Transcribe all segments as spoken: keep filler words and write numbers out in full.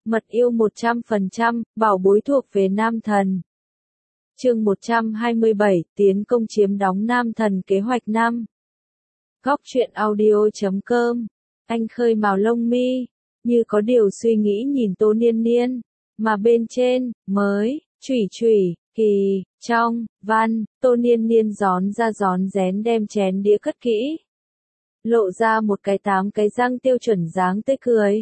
Mật yêu một trăm phần trăm, bảo bối thuộc về nam thần. Chương một trăm hai mươi bảy, tiến công chiếm đóng nam thần kế hoạch năm. Góc truyện audio chấm com. Anh khơi mào lông mi, như có điều suy nghĩ nhìn Tô Niên Niên, mà bên trên, mới, chủy chủy, kỳ, trong, văn, Tô Niên Niên gión ra gión rén đem chén đĩa cất kỹ. Lộ ra một cái tám cái răng tiêu chuẩn dáng tươi cười.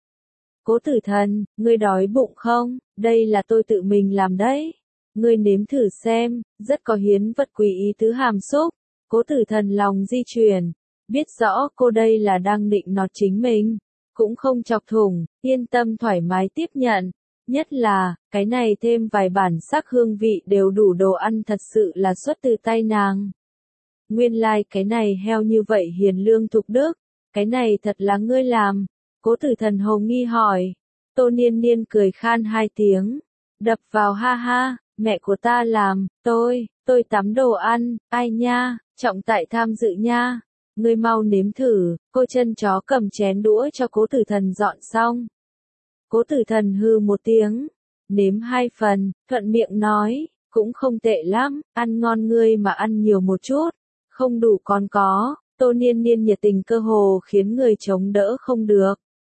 Cố Tử Thần, ngươi đói bụng không? Đây là tôi tự mình làm đấy. Ngươi nếm thử xem, rất có hiến vật quý ý tứ hàm xúc. Cố Tử Thần lòng di chuyển, biết rõ cô đây là đang định nọt chính mình, cũng không chọc thủng, yên tâm thoải mái tiếp nhận. Nhất là, cái này thêm vài bản sắc hương vị đều đủ đồ ăn thật sự là xuất từ tay nàng. Nguyên lai like cái này heo như vậy hiền lương thục đức, cái này thật là ngươi làm. Cố Tử Thần hồ nghi hỏi. Tô Niên Niên cười khan hai tiếng, đập vào ha ha, mẹ của ta làm, tôi, tôi tắm đồ ăn, ai nha, trọng tại tham dự nha. Ngươi mau nếm thử. Cô chân chó cầm chén đũa cho Cố Tử Thần dọn xong. Cố Tử Thần hư một tiếng, nếm hai phần, thuận miệng nói, cũng không tệ lắm, ăn ngon ngươi mà ăn nhiều một chút, không đủ còn có. Tô Niên Niên nhiệt tình cơ hồ khiến người chống đỡ không được.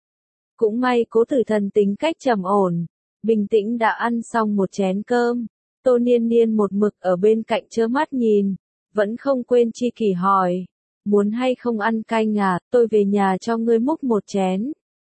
Cũng may Cố Tử Thần tính cách trầm ổn, bình tĩnh đã ăn xong một chén cơm. Tô Niên Niên một mực ở bên cạnh trơ mắt nhìn, vẫn không quên chi kỷ hỏi, muốn hay không ăn canh à, tôi về nhà cho ngươi múc một chén.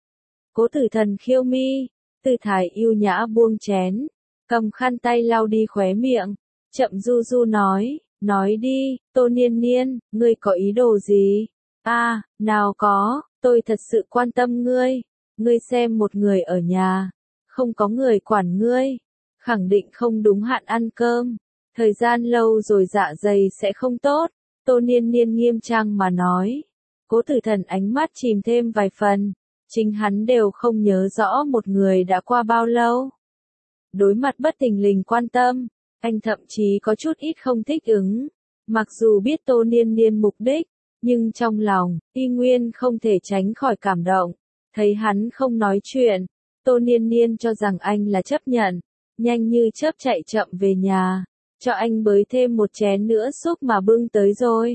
Cố Tử Thần khiêu mi, tư thái yêu nhã buông chén, cầm khăn tay lau đi khóe miệng, chậm du du nói, nói đi, Tô Niên Niên, ngươi có ý đồ gì? A, à, nào có, tôi thật sự quan tâm ngươi. Ngươi xem một người ở nhà, không có người quản ngươi, khẳng định không đúng hạn ăn cơm, thời gian lâu rồi dạ dày sẽ không tốt. Tô Niên Niên nghiêm trang mà nói. Cố Tử Thần ánh mắt chìm thêm vài phần, chính hắn đều không nhớ rõ một người đã qua bao lâu. Đối mặt bất thình lình quan tâm, anh thậm chí có chút ít không thích ứng, mặc dù biết Tô Niên Niên mục đích, nhưng trong lòng, y nguyên không thể tránh khỏi cảm động. Thấy hắn không nói chuyện, Tô Niên Niên cho rằng anh là chấp nhận, nhanh như chớp chạy chậm về nhà, cho anh bới thêm một chén nữa súp mà bưng tới rồi.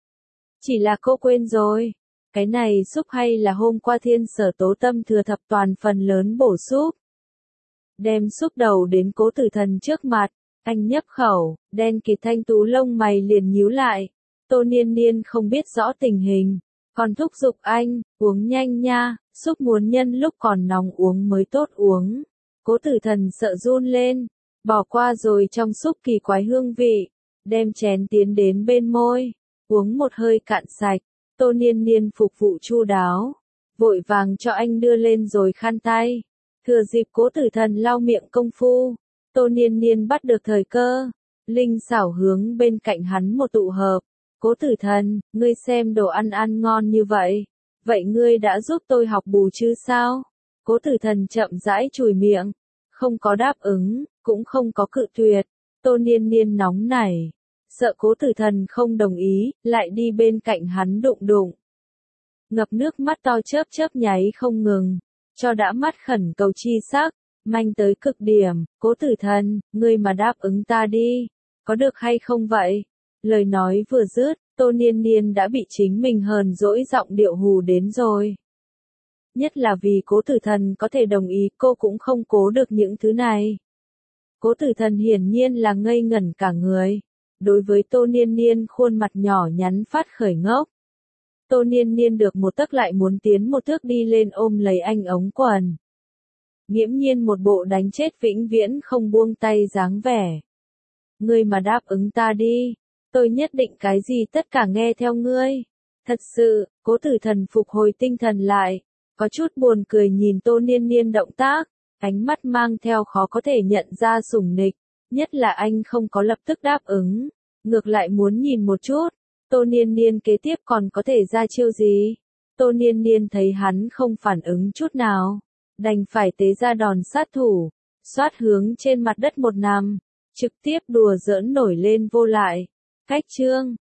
Chỉ là cô quên rồi, cái này súp hay là hôm qua Thiên Sở Tố Tâm thừa thập toàn phần lớn bổ súp. Đem súp đầu đến Cố Tử Thần trước mặt, anh nhấp khẩu, đen kịt thanh tú lông mày liền nhíu lại. Tô Niên Niên không biết rõ tình hình, còn thúc giục anh, uống nhanh nha, súp muốn nhân lúc còn nóng uống mới tốt uống. Cố Tử Thần sợ run lên, bỏ qua rồi trong súp kỳ quái hương vị, đem chén tiến đến bên môi, uống một hơi cạn sạch. Tô Niên Niên phục vụ chu đáo, vội vàng cho anh đưa lên rồi khăn tay. Thừa dịp Cố Tử Thần lau miệng công phu, Tô Niên Niên bắt được thời cơ, linh xảo hướng bên cạnh hắn một tụ hợp. Cố Tử Thần, ngươi xem đồ ăn ăn ngon như vậy, vậy ngươi đã giúp tôi học bù chứ sao? Cố Tử Thần chậm rãi chùi miệng, không có đáp ứng, cũng không có cự tuyệt. Tô Niên Niên nóng nảy, sợ Cố Tử Thần không đồng ý, lại đi bên cạnh hắn đụng đụng. Ngập nước mắt to chớp chớp nháy không ngừng, cho đã mắt khẩn cầu chi sắc, manh tới cực điểm. Cố Tử Thần, ngươi mà đáp ứng ta đi, có được hay không vậy? Lời nói vừa dứt, Tô Niên Niên đã bị chính mình hờn dỗi giọng điệu hù đến rồi. Nhất là vì Cố Tử Thần có thể đồng ý, cô cũng không cố được những thứ này. Cố Tử Thần hiển nhiên là ngây ngẩn cả người. Đối với Tô Niên Niên khuôn mặt nhỏ nhắn phát khởi ngốc. Tô Niên Niên được một tấc lại muốn tiến một thước đi lên ôm lấy anh ống quần. Nghiễm nhiên một bộ đánh chết vĩnh viễn không buông tay dáng vẻ. Ngươi mà đáp ứng ta đi, tôi nhất định cái gì tất cả nghe theo ngươi. Thật sự, Cố Tử Thần phục hồi tinh thần lại, có chút buồn cười nhìn Tô Niên Niên động tác, ánh mắt mang theo khó có thể nhận ra sủng nịch, nhất là anh không có lập tức đáp ứng, ngược lại muốn nhìn một chút, Tô Niên Niên kế tiếp còn có thể ra chiêu gì. Tô Niên Niên thấy hắn không phản ứng chút nào, đành phải tế ra đòn sát thủ, xoát hướng trên mặt đất một nằm, trực tiếp đùa giỡn nổi lên vô lại. Cách chương